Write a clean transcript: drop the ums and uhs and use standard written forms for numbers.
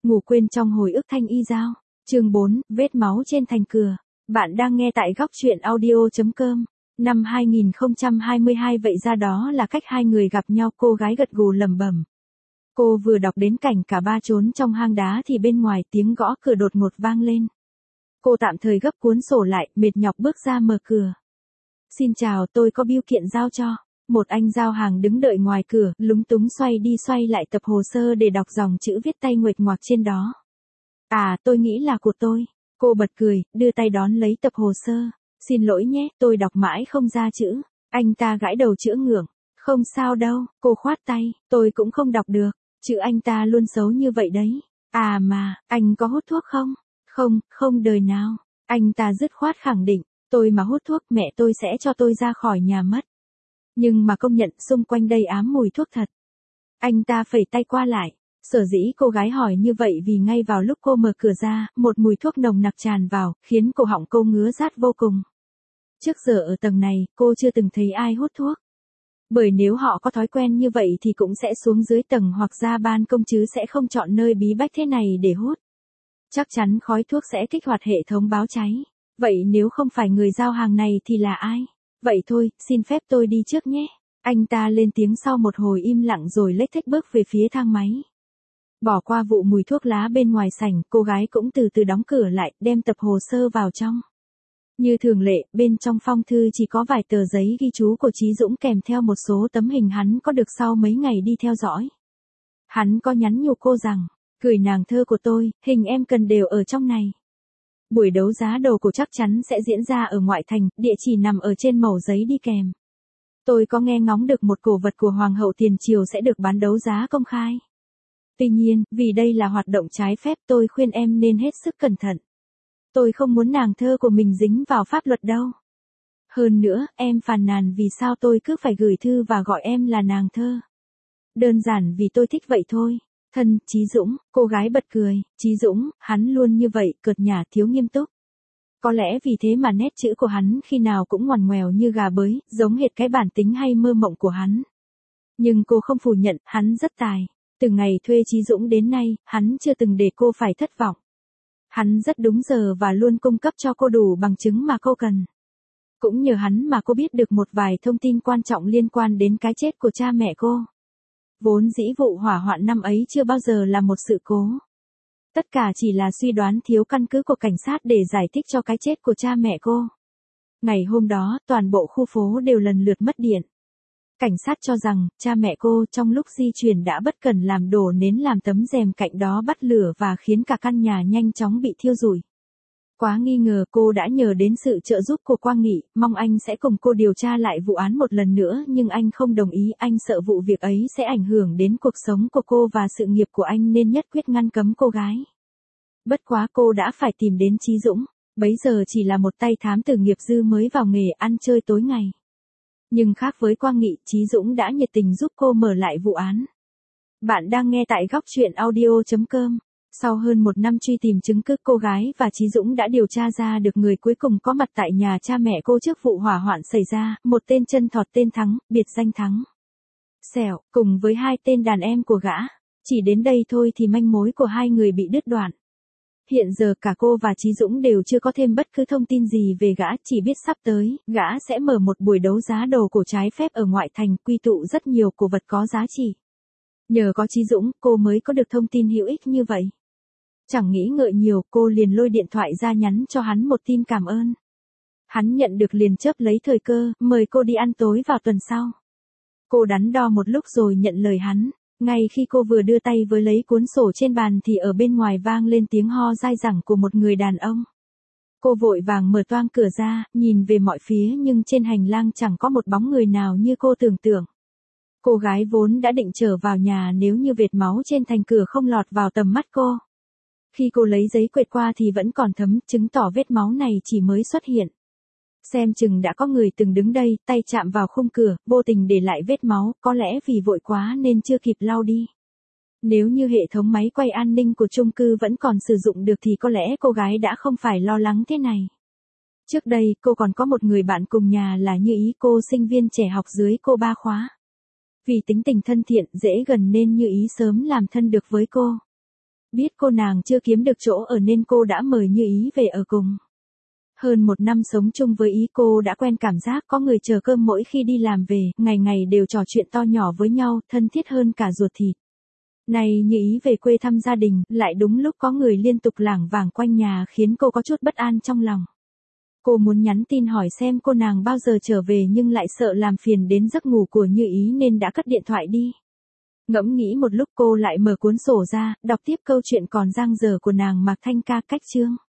Ngủ quên trong hồi ức Thanh Y Giao. Chương 4, vết máu trên thành cửa. Bạn đang nghe tại góc truyện audio.com. Năm 2022 vậy ra đó là cách hai người gặp nhau, cô gái gật gù lẩm bẩm. Cô vừa đọc đến cảnh cả ba trốn trong hang đá thì bên ngoài tiếng gõ cửa đột ngột vang lên. Cô tạm thời gấp cuốn sổ lại, mệt nhọc bước ra mở cửa. Xin chào, tôi có bưu kiện giao cho. Một anh giao hàng đứng đợi ngoài cửa, lúng túng xoay đi xoay lại tập hồ sơ để đọc dòng chữ viết tay nguệch ngoạc trên đó. À, tôi nghĩ là của tôi. Cô bật cười, đưa tay đón lấy tập hồ sơ. Xin lỗi nhé, tôi đọc mãi không ra chữ. Anh ta gãi đầu chữa ngượng. Không sao đâu, cô khoát tay, tôi cũng không đọc được. Chữ anh ta luôn xấu như vậy đấy. À mà, anh có hút thuốc không? Không, không đời nào. Anh ta dứt khoát khẳng định, tôi mà hút thuốc mẹ tôi sẽ cho tôi ra khỏi nhà mất. Nhưng mà công nhận xung quanh đây ám mùi thuốc thật. Anh ta phẩy tay qua lại. Sở dĩ cô gái hỏi như vậy vì ngay vào lúc cô mở cửa ra, một mùi thuốc nồng nặc tràn vào, khiến cổ họng cô ngứa rát vô cùng. Trước giờ ở tầng này, cô chưa từng thấy ai hút thuốc. Bởi nếu họ có thói quen như vậy thì cũng sẽ xuống dưới tầng hoặc ra ban công chứ sẽ không chọn nơi bí bách thế này để hút. Chắc chắn khói thuốc sẽ kích hoạt hệ thống báo cháy. Vậy nếu không phải người giao hàng này thì là ai? Vậy thôi, xin phép tôi đi trước nhé. Anh ta lên tiếng sau một hồi im lặng rồi lếch thếch bước về phía thang máy. Bỏ qua vụ mùi thuốc lá bên ngoài sảnh, cô gái cũng từ từ đóng cửa lại, đem tập hồ sơ vào trong. Như thường lệ, bên trong phong thư chỉ có vài tờ giấy ghi chú của Chí Dũng kèm theo một số tấm hình hắn có được sau mấy ngày đi theo dõi. Hắn có nhắn nhủ cô rằng, gửi nàng thơ của tôi, hình em cần đều ở trong này. Buổi đấu giá đồ cổ chắc chắn sẽ diễn ra ở ngoại thành, địa chỉ nằm ở trên mẩu giấy đi kèm. Tôi có nghe ngóng được một cổ vật của Hoàng hậu tiền triều sẽ được bán đấu giá công khai. Tuy nhiên, vì đây là hoạt động trái phép tôi khuyên em nên hết sức cẩn thận. Tôi không muốn nàng thơ của mình dính vào pháp luật đâu. Hơn nữa, em phàn nàn vì sao tôi cứ phải gửi thư và gọi em là nàng thơ. Đơn giản vì tôi thích vậy thôi. Thân, Chí Dũng, cô gái bật cười, Chí Dũng, hắn luôn như vậy, cợt nhả thiếu nghiêm túc. Có lẽ vì thế mà nét chữ của hắn khi nào cũng ngoằn ngoèo như gà bới, giống hệt cái bản tính hay mơ mộng của hắn. Nhưng cô không phủ nhận, hắn rất tài. Từ ngày thuê Chí Dũng đến nay, hắn chưa từng để cô phải thất vọng. Hắn rất đúng giờ và luôn cung cấp cho cô đủ bằng chứng mà cô cần. Cũng nhờ hắn mà cô biết được một vài thông tin quan trọng liên quan đến cái chết của cha mẹ cô. Vốn dĩ vụ hỏa hoạn năm ấy chưa bao giờ là một sự cố. Tất cả chỉ là suy đoán thiếu căn cứ của cảnh sát để giải thích cho cái chết của cha mẹ cô. Ngày hôm đó, toàn bộ khu phố đều lần lượt mất điện. Cảnh sát cho rằng, cha mẹ cô trong lúc di chuyển đã bất cẩn làm đổ nến làm tấm rèm cạnh đó bắt lửa và khiến cả căn nhà nhanh chóng bị thiêu rụi. Quá nghi ngờ cô đã nhờ đến sự trợ giúp của Quang Nghị, mong anh sẽ cùng cô điều tra lại vụ án một lần nữa nhưng anh không đồng ý, anh sợ vụ việc ấy sẽ ảnh hưởng đến cuộc sống của cô và sự nghiệp của anh nên nhất quyết ngăn cấm cô gái. Bất quá cô đã phải tìm đến Chí Dũng, bấy giờ chỉ là một tay thám tử nghiệp dư mới vào nghề ăn chơi tối ngày. Nhưng khác với Quang Nghị, Chí Dũng đã nhiệt tình giúp cô mở lại vụ án. Bạn đang nghe tại góc truyện audio.com. Sau hơn một năm truy tìm chứng cứ, cô gái và Chí Dũng đã điều tra ra được người cuối cùng có mặt tại nhà cha mẹ cô trước vụ hỏa hoạn xảy ra, một tên chân thọt tên Thắng, biệt danh Thắng Sẹo, cùng với hai tên đàn em của gã. Chỉ đến đây thôi thì manh mối của hai người bị đứt đoạn. Hiện giờ cả cô và Chí Dũng đều chưa có thêm bất cứ thông tin gì về gã, chỉ biết sắp tới, gã sẽ mở một buổi đấu giá đồ cổ trái phép ở ngoại thành, quy tụ rất nhiều cổ vật có giá trị. Nhờ có Chí Dũng, cô mới có được thông tin hữu ích như vậy. Chẳng nghĩ ngợi nhiều, cô liền lôi điện thoại ra nhắn cho hắn một tin cảm ơn. Hắn nhận được liền chớp lấy thời cơ, mời cô đi ăn tối vào tuần sau. Cô đắn đo một lúc rồi nhận lời hắn. Ngay khi cô vừa đưa tay với lấy cuốn sổ trên bàn thì ở bên ngoài vang lên tiếng ho dai dẳng của một người đàn ông. Cô vội vàng mở toang cửa ra, nhìn về mọi phía nhưng trên hành lang chẳng có một bóng người nào như cô tưởng tượng. Cô gái vốn đã định trở vào nhà nếu như vệt máu trên thành cửa không lọt vào tầm mắt cô. Khi cô lấy giấy quệt qua thì vẫn còn thấm, chứng tỏ vết máu này chỉ mới xuất hiện. Xem chừng đã có người từng đứng đây, tay chạm vào khung cửa, vô tình để lại vết máu, có lẽ vì vội quá nên chưa kịp lau đi. Nếu như hệ thống máy quay an ninh của chung cư vẫn còn sử dụng được thì có lẽ cô gái đã không phải lo lắng thế này. Trước đây, cô còn có một người bạn cùng nhà là Như Ý, cô sinh viên trẻ học dưới cô 3 khóa. Vì tính tình thân thiện, dễ gần nên Như Ý sớm làm thân được với cô. Biết cô nàng chưa kiếm được chỗ ở nên cô đã mời Như Ý về ở cùng. Hơn 1 năm sống chung với Ý, cô đã quen cảm giác có người chờ cơm mỗi khi đi làm về, ngày ngày đều trò chuyện to nhỏ với nhau, thân thiết hơn cả ruột thịt. Này Như Ý về quê thăm gia đình, lại đúng lúc có người liên tục lảng vảng quanh nhà khiến cô có chút bất an trong lòng. Cô muốn nhắn tin hỏi xem cô nàng bao giờ trở về nhưng lại sợ làm phiền đến giấc ngủ của Như Ý nên đã cất điện thoại đi. Ngẫm nghĩ một lúc cô lại mở cuốn sổ ra, đọc tiếp câu chuyện còn dang dở của nàng Mạc Thanh Ca cách chương.